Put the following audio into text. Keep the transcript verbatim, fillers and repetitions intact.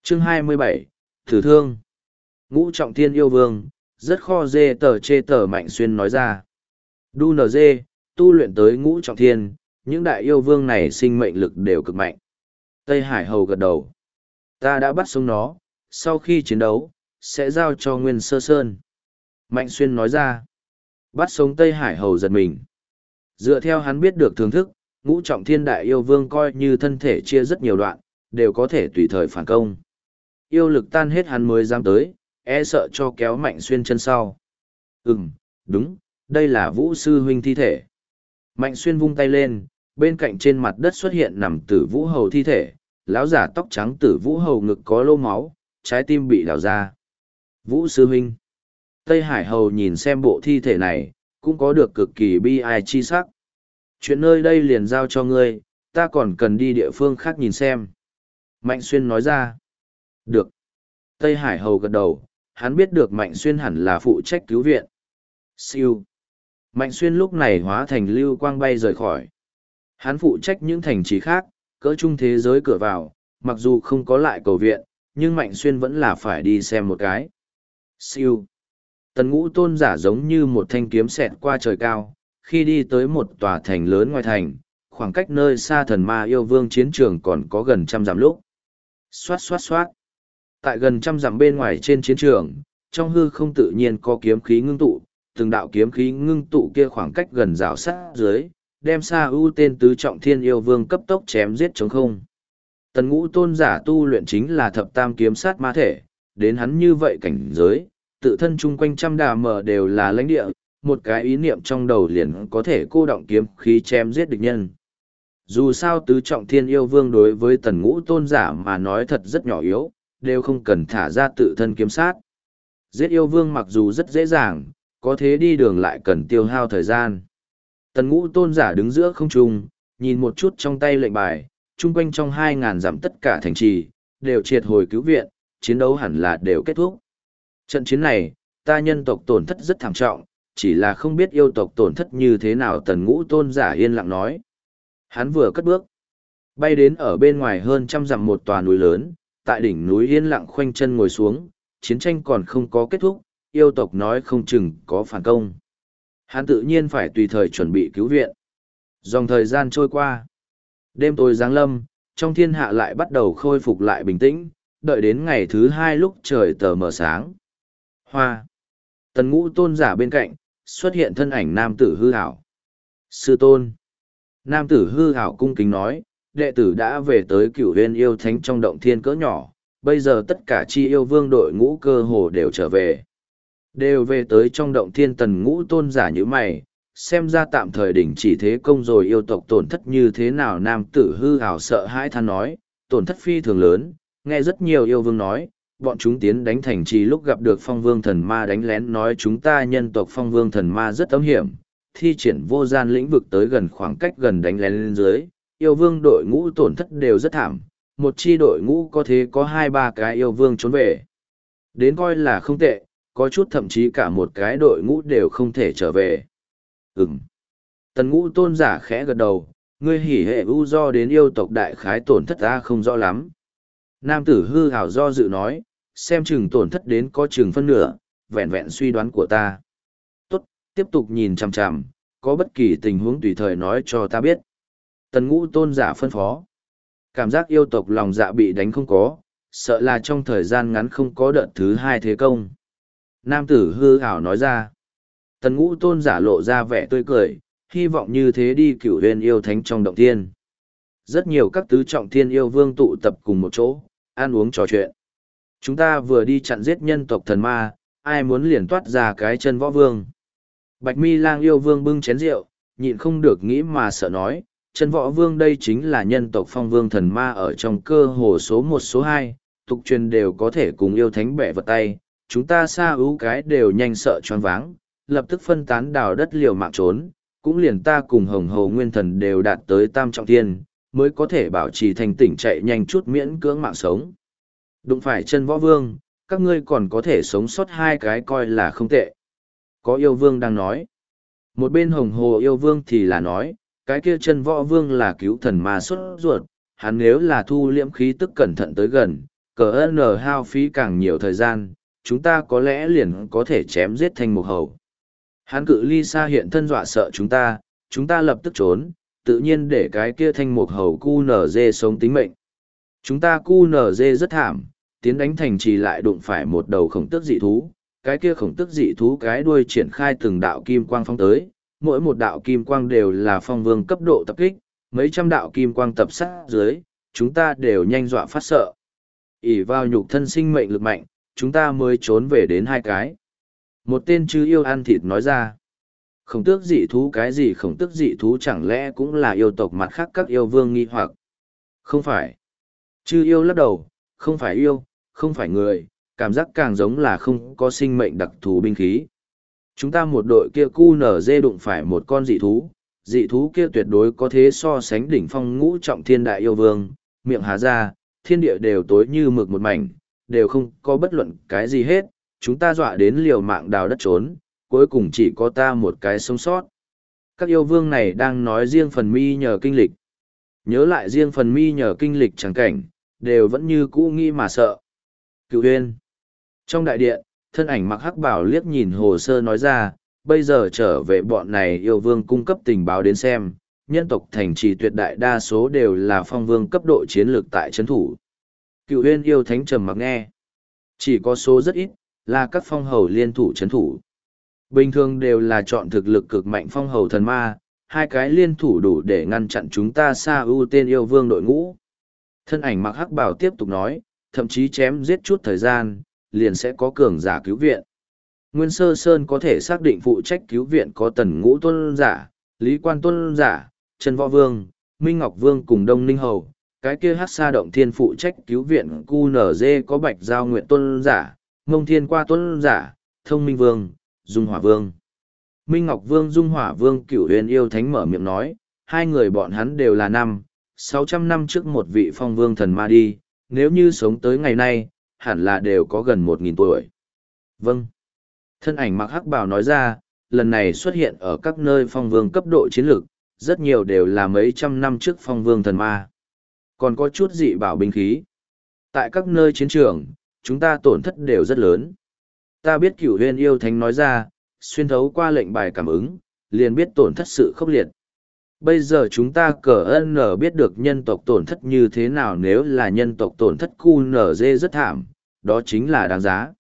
Chương hai mươi bảy, Thử Thương. Ngũ Trọng Thiên yêu vương, rất kho dê tờ chê tờ Mạnh Xuyên nói ra. Đu nờ dê, tu luyện tới Ngũ Trọng Thiên, những đại yêu vương này sinh mệnh lực đều cực mạnh. Tây Hải Hầu gật đầu. Ta đã bắt sống nó, sau khi chiến đấu, sẽ giao cho Nguyên Sơ Sơn. Mạnh Xuyên nói ra. Bắt sống Tây Hải Hầu giật mình. Dựa theo hắn biết được thưởng thức, Ngũ Trọng Thiên đại yêu vương coi như thân thể chia rất nhiều đoạn, đều có thể tùy thời phản công. Yêu lực tan hết hắn mới dám tới, e sợ cho kéo Mạnh Xuyên chân sau. Ừm, đúng, đây là Vũ Sư Huynh thi thể. Mạnh Xuyên vung tay lên, bên cạnh trên mặt đất xuất hiện nằm Tử Vũ Hầu thi thể, lão giả tóc trắng Tử Vũ Hầu ngực có lô máu, trái tim bị đào ra. Vũ Sư Huynh. Tây Hải Hầu nhìn xem bộ thi thể này, cũng có được cực kỳ bi ai chi sắc. Chuyện nơi đây liền giao cho ngươi, ta còn cần đi địa phương khác nhìn xem. Mạnh Xuyên nói ra. Được. Tây Hải Hầu gật đầu, hắn biết được Mạnh Xuyên hẳn là phụ trách cứu viện. Siêu. Mạnh Xuyên lúc này hóa thành lưu quang bay rời khỏi. Hắn phụ trách những thành trì khác, cỡ chung thế giới cửa vào, mặc dù không có lại cầu viện, nhưng Mạnh Xuyên vẫn là phải đi xem một cái. Siêu. Tần Ngũ Tôn giả giống như một thanh kiếm xẹt qua trời cao, khi đi tới một tòa thành lớn ngoài thành, khoảng cách nơi xa thần ma yêu vương chiến trường còn có gần trăm dặm lúc. Xoát xoát xoát. Tại gần trăm dặm bên ngoài trên chiến trường, trong hư không tự nhiên có kiếm khí ngưng tụ, từng đạo kiếm khí ngưng tụ kia khoảng cách gần rào sát dưới, đem Sa ưu tên tứ trọng thiên yêu vương cấp tốc chém giết trống không. Tần Ngũ Tôn giả tu luyện chính là thập tam kiếm sát ma thể, đến hắn như vậy cảnh giới, tự thân chung quanh trăm đà mờ đều là lãnh địa, một cái ý niệm trong đầu liền có thể cô động kiếm khí chém giết địch nhân. Dù sao tứ trọng thiên yêu vương đối với Tần Ngũ Tôn giả mà nói thật rất nhỏ yếu, đều không cần thả ra tự thân kiếm sát. Giết yêu vương mặc dù rất dễ dàng, có thế đi đường lại cần tiêu hao thời gian. Tần Ngũ Tôn giả đứng giữa không trung, nhìn một chút trong tay lệnh bài, chung quanh trong hai ngàn dặm tất cả thành trì, đều triệt hồi cứu viện, chiến đấu hẳn là đều kết thúc. Trận chiến này, ta nhân tộc tổn thất rất thảm trọng, chỉ là không biết yêu tộc tổn thất như thế nào. Tần Ngũ Tôn giả yên lặng nói. Hắn vừa cất bước, bay đến ở bên ngoài hơn trăm dặm một tòa núi lớn, tại đỉnh núi yên lặng khoanh chân ngồi xuống, chiến tranh còn không có kết thúc, yêu tộc nói không chừng có phản công. Hắn tự nhiên phải tùy thời chuẩn bị cứu viện. Dòng thời gian trôi qua. Đêm tối giáng lâm, trong thiên hạ lại bắt đầu khôi phục lại bình tĩnh, đợi đến ngày thứ hai lúc trời tờ mờ sáng. Hoa. Tần Ngũ Tôn giả bên cạnh, xuất hiện thân ảnh nam tử hư hảo. Sư tôn. Nam tử hư hảo cung kính nói, đệ tử đã về tới Cửu Huyền yêu thánh trong động thiên cỡ nhỏ, bây giờ tất cả chi yêu vương đội ngũ cơ hồ đều trở về. Đều về tới trong động thiên. Tần Ngũ Tôn giả như mày, xem ra tạm thời đỉnh chỉ thế công rồi. Yêu tộc tổn thất như thế nào? Nam tử hư hảo sợ hãi than nói, tổn thất phi thường lớn, nghe rất nhiều yêu vương nói, bọn chúng tiến đánh thành trì lúc gặp được phong vương thần ma đánh lén, nói chúng ta nhân tộc phong vương thần ma rất âm hiểm, thi triển vô gian lĩnh vực tới gần khoảng cách gần đánh lén lên dưới, yêu vương đội ngũ tổn thất đều rất thảm, một chi đội ngũ có thế có hai ba cái yêu vương trốn về. Đến coi là không tệ, có chút thậm chí cả một cái đội ngũ đều không thể trở về. Ừm. Tần Ngũ Tôn giả khẽ gật đầu, ngươi hỉ hệ u do đến yêu tộc đại khái tổn thất ta không rõ lắm. Nam tử hư hảo do dự nói, xem chừng tổn thất đến có chừng phân nửa, vẹn vẹn suy đoán của ta. Tốt, tiếp tục nhìn chằm chằm, có bất kỳ tình huống tùy thời nói cho ta biết. Tần Ngũ Tôn giả phân phó. Cảm giác yêu tộc lòng dạ bị đánh không có, sợ là trong thời gian ngắn không có đợt thứ hai thế công. Nam tử hư hảo nói ra. Tần Ngũ Tôn giả lộ ra vẻ tươi cười, hy vọng như thế đi Cửu Huyền yêu thánh trong động thiên. Rất nhiều các tứ trọng thiên yêu vương tụ tập cùng một chỗ, ăn uống trò chuyện. Chúng ta vừa đi chặn giết nhân tộc thần ma, ai muốn liền toát ra cái chân võ vương. Bạch Mi Lang yêu vương bưng chén rượu, nhịn không được nghĩ mà sợ nói, chân võ vương đây chính là nhân tộc phong vương thần ma ở trong cơ hồ số một số hai, tục truyền đều có thể cùng yêu thánh bẻ vật tay, chúng ta xa ưu cái đều nhanh sợ choáng váng, lập tức phân tán đào đất liều mạng trốn, cũng liền ta cùng hồng hầu nguyên thần đều đạt tới tam trọng thiên, mới có thể bảo trì thành tỉnh chạy nhanh chút miễn cưỡng mạng sống. Đụng phải chân võ vương, các ngươi còn có thể sống sót hai cái coi là không tệ. Có yêu vương đang nói. Một bên hồng hồ yêu vương thì là nói, cái kia chân võ vương là cứu thần ma xuất ruột, hắn nếu là thu liễm khí tức cẩn thận tới gần, cờ n hao phí càng nhiều thời gian, chúng ta có lẽ liền có thể chém giết thanh mục hầu. Hắn cự ly xa hiện thân dọa sợ chúng ta, chúng ta lập tức trốn, tự nhiên để cái kia thanh mục hầu cu nở dê sống tính mệnh. Chúng ta cu nở dê rất thảm, tiến đánh thành trì lại đụng phải một đầu khổng tước dị thú, cái kia khổng tước dị thú cái đuôi triển khai từng đạo kim quang phong tới, mỗi một đạo kim quang đều là phong vương cấp độ tập kích, mấy trăm đạo kim quang tập sát dưới, chúng ta đều nhanh dọa phát sợ. ỷ vào nhục thân sinh mệnh lực mạnh, chúng ta mới trốn về đến hai cái. Một tên chư yêu ăn thịt nói ra. Khổng tước dị thú cái gì khổng tước dị thú chẳng lẽ cũng là yêu tộc mặt khác các yêu vương nghi hoặc. Không phải. Chư yêu lắc đầu, không phải yêu, không phải người, cảm giác càng giống là không có sinh mệnh đặc thù binh khí. Chúng ta một đội kia cu nở dê đụng phải một con dị thú, dị thú kia tuyệt đối có thế so sánh đỉnh phong ngũ trọng thiên đại yêu vương, miệng há ra, thiên địa đều tối như mực một mảnh, đều không có bất luận cái gì hết, chúng ta dọa đến liều mạng đào đất trốn, cuối cùng chỉ có ta một cái sống sót. Các yêu vương này đang nói riêng phần mi nhờ kinh lịch. Nhớ lại riêng phần mi nhờ kinh lịch chẳng cảnh, đều vẫn như cũ nghĩ mà sợ. Cựu huyên. Trong đại điện, thân ảnh mặc hắc bảo liếc nhìn hồ sơ nói ra, bây giờ trở về bọn này yêu vương cung cấp tình báo đến xem, nhân tộc thành trì tuyệt đại đa số đều là phong vương cấp độ chiến lược tại trấn thủ. Cựu huyên yêu thánh trầm mặc nghe. Chỉ có số rất ít, là các phong hầu liên thủ trấn thủ. Bình thường đều là chọn thực lực cực mạnh phong hầu thần ma, hai cái liên thủ đủ để ngăn chặn chúng ta xa ưu tên yêu vương đội ngũ. Thân ảnh mặc hắc bảo tiếp tục nói, thậm chí chém giết chút thời gian, liền sẽ có cường giả cứu viện. Nguyên Sơ Sơn có thể xác định phụ trách cứu viện có Tần Ngũ Tuân giả, Lý Quan Tuân giả, Trần Võ Vương, Minh Ngọc Vương cùng Đông Ninh Hầu. Cái kia hát xa động thiên phụ trách cứu viện cu nở dê có Bạch Giao Nguyện Tuân giả, Mông Thiên Qua Tuân giả, Thông Minh Vương, Dung Hỏa Vương. Minh Ngọc Vương Dung Hỏa Vương Cửu Huyền yêu thánh mở miệng nói, hai người bọn hắn đều là năm, sáu trăm năm trước một vị phong vương thần ma đi, nếu như sống tới ngày nay, hẳn là đều có gần một nghìn tuổi. Vâng. Thân ảnh mặc hắc bào nói ra, lần này xuất hiện ở các nơi phong vương cấp độ chiến lược, rất nhiều đều là mấy trăm năm trước phong vương thần ma. Còn có chút dị bảo binh khí. Tại các nơi chiến trường, chúng ta tổn thất đều rất lớn. Ta biết Cửu Huyền yêu thánh nói ra, xuyên thấu qua lệnh bài cảm ứng, liền biết tổn thất sự khốc liệt. Bây giờ chúng ta cờ ân nở biết được nhân tộc tổn thất như thế nào, nếu là nhân tộc tổn thất cu nở dê rất thảm, đó chính là đáng giá.